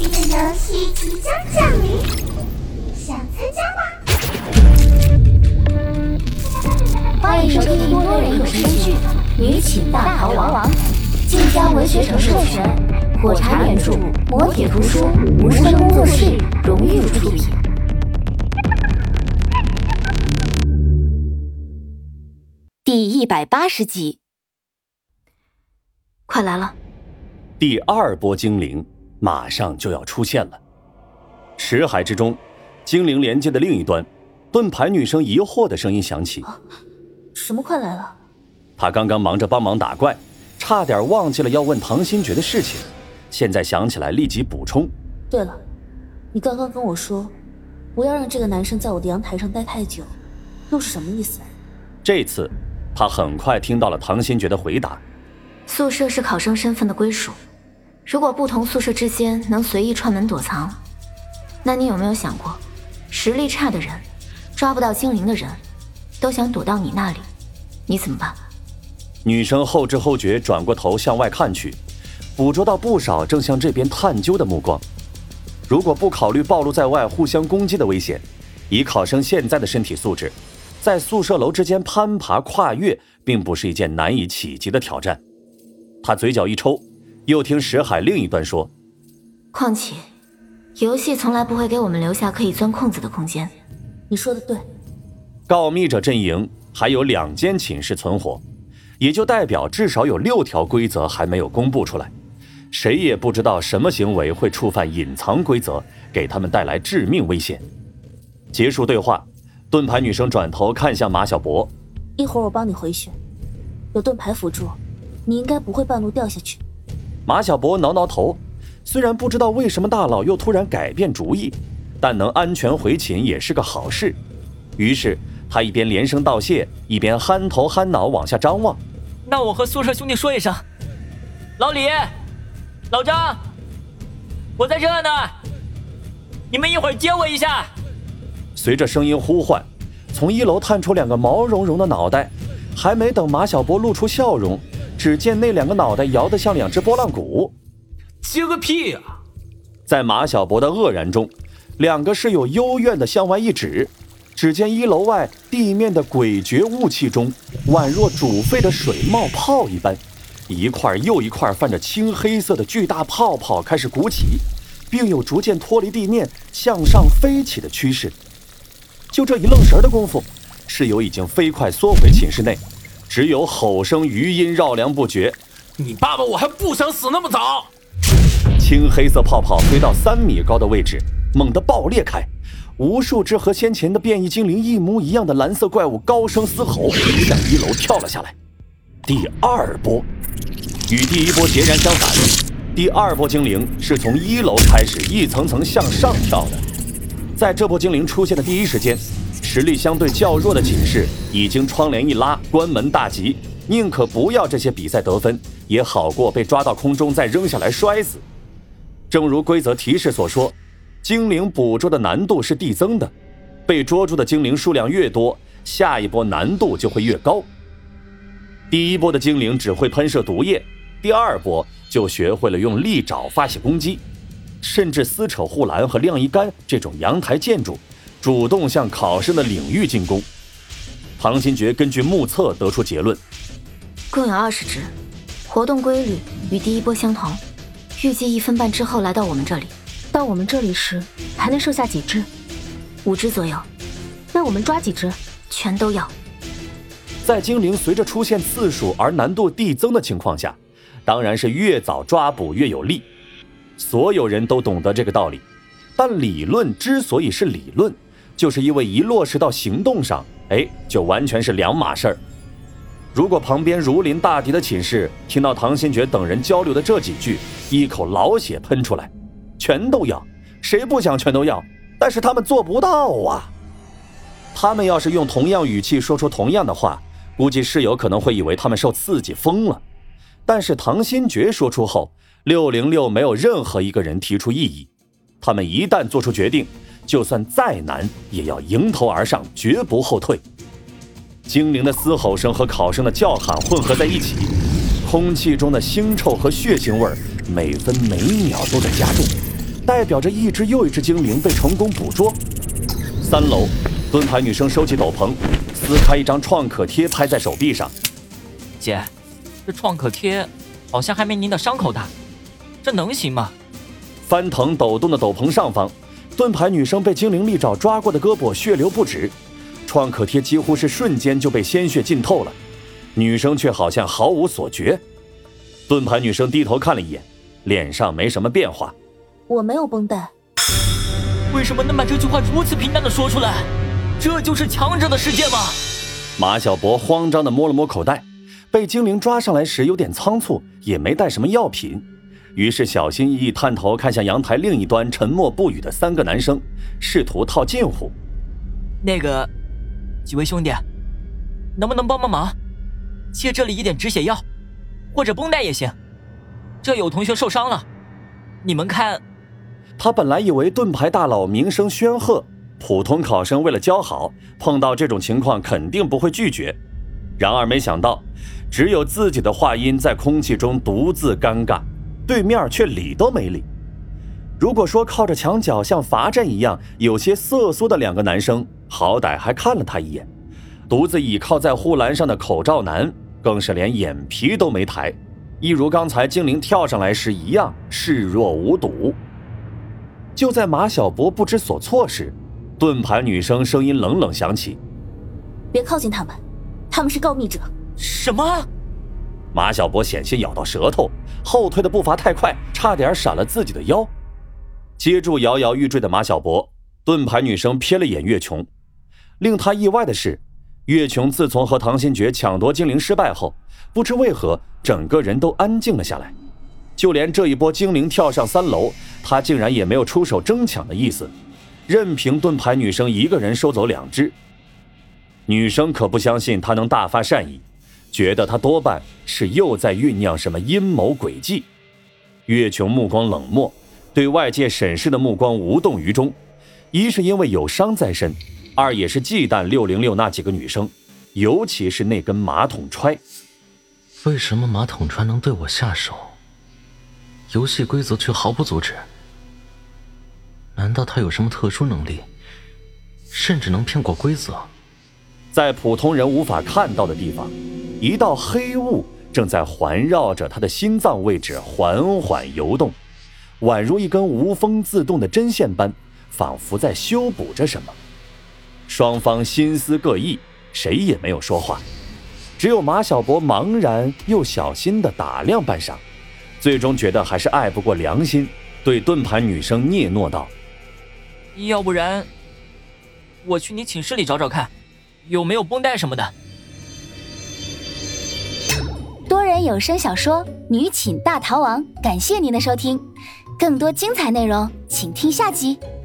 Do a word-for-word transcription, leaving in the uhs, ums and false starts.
的游戏即将降临，想参加吗？ 欢迎收听多人有声剧《女寝大逃亡》，晋江文学城授权，火柴原著，磨铁图书，无声工作室荣誉出品。第一百八十集，快来了！ 第二波精灵马上就要出现了。识海之中，精灵连接的另一端，盾牌女生疑惑的声音响起：“ 啊、什么快来了？” 她刚刚忙着帮忙打怪，差点忘记了要问唐新觉的事情，现在想起来立即补充：“ 对了，你刚刚跟我说，不要让这个男生在我的阳台上待太久，又是什么意思？” 这次他很快听到了唐新觉的回答：“ 宿舍是考生身份的归属，如果不同宿舍之间能随意串门躲藏，那你有没有想过，实力差的人，抓不到精灵的人，都想躲到你那里，你怎么办？” 女生后知后觉转过头向外看去，捕捉到不少正向这边探究的目光。如果不考虑暴露在外互相攻击的危险，以考生现在的身体素质，在宿舍楼之间攀爬跨越并不是一件难以企及的挑战。他嘴角一抽，又听石海另一端说：“ 况且游戏从来不会给我们留下可以钻空子的空间。” 你说的对。 告密者阵营还有两间寝室存活，也就代表至少有六条规则还没有公布出来，谁也不知道什么行为会触犯隐藏规则，给他们带来致命危险。结束对话，盾牌女生转头看向马小博：“ 一会儿我帮你回去，有盾牌辅助，你应该不会半路掉下去。” 马小博挠挠头，虽然不知道为什么大佬又突然改变主意，但能安全回寝也是个好事。于是他一边连声道谢，一边憨头憨脑往下张望。 “那我和宿舍兄弟说一声，老李、老张，我在这呢，你们一会儿接我一下。” 随着声音呼唤，从一楼探出两个毛茸茸的脑袋，还没等马小博露出笑容，只见那两个脑袋摇得像两只拨浪鼓。 “接个屁呀、啊！” 在马小博的愕然中，两个室友幽怨地向外一指，只见一楼外地面的诡谲雾气中，宛若煮沸的水冒泡一般，一块又一块泛着青黑色的巨大泡泡开始鼓起，并有逐渐脱离地面向上飞起的趋势。就这一愣神的功夫，室友已经飞快缩回寝室内，只有吼声余音绕梁不绝：“ 你爸爸我还不想死那么早！” 青黑色泡泡飞到三米高的位置，猛地爆裂开，无数只和先前的变异精灵一模一样的蓝色怪物高声嘶吼，向一楼跳了下来。第二波与第一波截然相反，第二波精灵是从一楼开始一层层向上跳的。在这波精灵出现的第一时间，实力相对较弱的寝室已经窗帘一拉，关门大吉，宁可不要这些比赛得分，也好过被抓到空中再扔下来摔死。正如规则提示所说，精灵捕捉的难度是递增的，被捉住的精灵数量越多，下一波难度就会越高。第一波的精灵只会喷射毒液，第二波就学会了用利爪发起攻击，甚至撕扯护栏和晾衣杆这种阳台建筑，主动向考生的领域进攻。唐新觉根据目测得出结论： 共有二十只，活动规律与第一波相同，预计一分半之后来到我们这里。 到我们这里时还能剩下几只？ 五只左右。 那我们抓几只？ 全都要。 在精灵随着出现次数而难度递增的情况下，当然是越早抓捕越有利。所有人都懂得这个道理，但理论之所以是理论，就是因为一落实到行动上，哎，就完全是两码事儿。如果旁边如临大敌的寝室听到唐新觉等人交流的这几句，一口老血喷出来，全都要，谁不想全都要？但是他们做不到啊。他们要是用同样语气说出同样的话，估计室友可能会以为他们受刺激疯了。但是唐新觉说出后，六零六没有任何一个人提出异议。他们一旦做出决定，就算再难也要迎头而上，绝不后退。精灵的嘶吼声和考生的叫喊混合在一起，空气中的腥臭和血腥味每分每秒都在加重， 代表着一只又一只精灵被成功捕捉。三楼，盾牌女生收起斗篷，撕开一张创可贴拍在手臂上。 姐，这创可贴好像还没您的伤口大，这能行吗？ 翻腾抖动的斗篷上方，盾牌女生被精灵利爪抓过的胳膊血流不止，创可贴几乎是瞬间就被鲜血浸透了，女生却好像毫无所觉。盾牌女生低头看了一眼，脸上没什么变化。 我没有绷带。 为什么能把这句话如此平淡的说出来？这就是强者的世界吗？ 马小博慌张地摸了摸口袋，被精灵抓上来时有点仓促，也没带什么药品，于是小心翼翼探头看向阳台另一端沉默不语的三个男生，试图套近乎。 那个几位兄弟，能不能帮帮忙，借这里一点止血药或者绷带也行，这有同学受伤了，你们看。 他本来以为盾牌大佬名声煊赫，普通考生为了交好，碰到这种情况肯定不会拒绝，然而没想到只有自己的话音在空气中独自尴尬，对面却理都没理。如果说靠着墙角像罚站一样有些瑟缩的两个男生好歹还看了他一眼，独自倚靠在护栏上的口罩男更是连眼皮都没抬，一如刚才精灵跳上来时一样视若无睹。就在马小博不知所措时，盾牌女生声音冷冷响起： 别靠近他们，他们是告密者。 什么？ 马小博险些咬到舌头，后退的步伐太快，差点闪了自己的腰。接住摇摇欲坠的马小博，盾牌女生瞥了眼岳琼。令他意外的是，岳琼自从和唐新觉抢夺精灵失败后，不知为何整个人都安静了下来，就连这一波精灵跳上三楼，他竟然也没有出手争抢的意思，任凭盾牌女生一个人收走两只。女生可不相信他能大发善意，觉得他多半是又在酝酿什么阴谋诡计。岳琼目光冷漠，对外界审视的目光无动于衷，一是因为有伤在身，二也是忌惮六零六那几个女生，尤其是那根马桶揣。 为什么马桶川能对我下手，游戏规则却毫不阻止？难道他有什么特殊能力，甚至能骗过规则？ 在普通人无法看到的地方，一道黑雾正在环绕着他的心脏位置缓缓游动，宛如一根无风自动的针线般，仿佛在修补着什么。双方心思各异，谁也没有说话，只有马小博茫然又小心地打量半晌，最终觉得还是爱不过良心，对盾牌女生嗫嚅道： 要不然我去你寝室里找找看，有没有绷带什么的。 多人有声小说《女寝大逃亡》，感谢您的收听，更多精彩内容请听下集。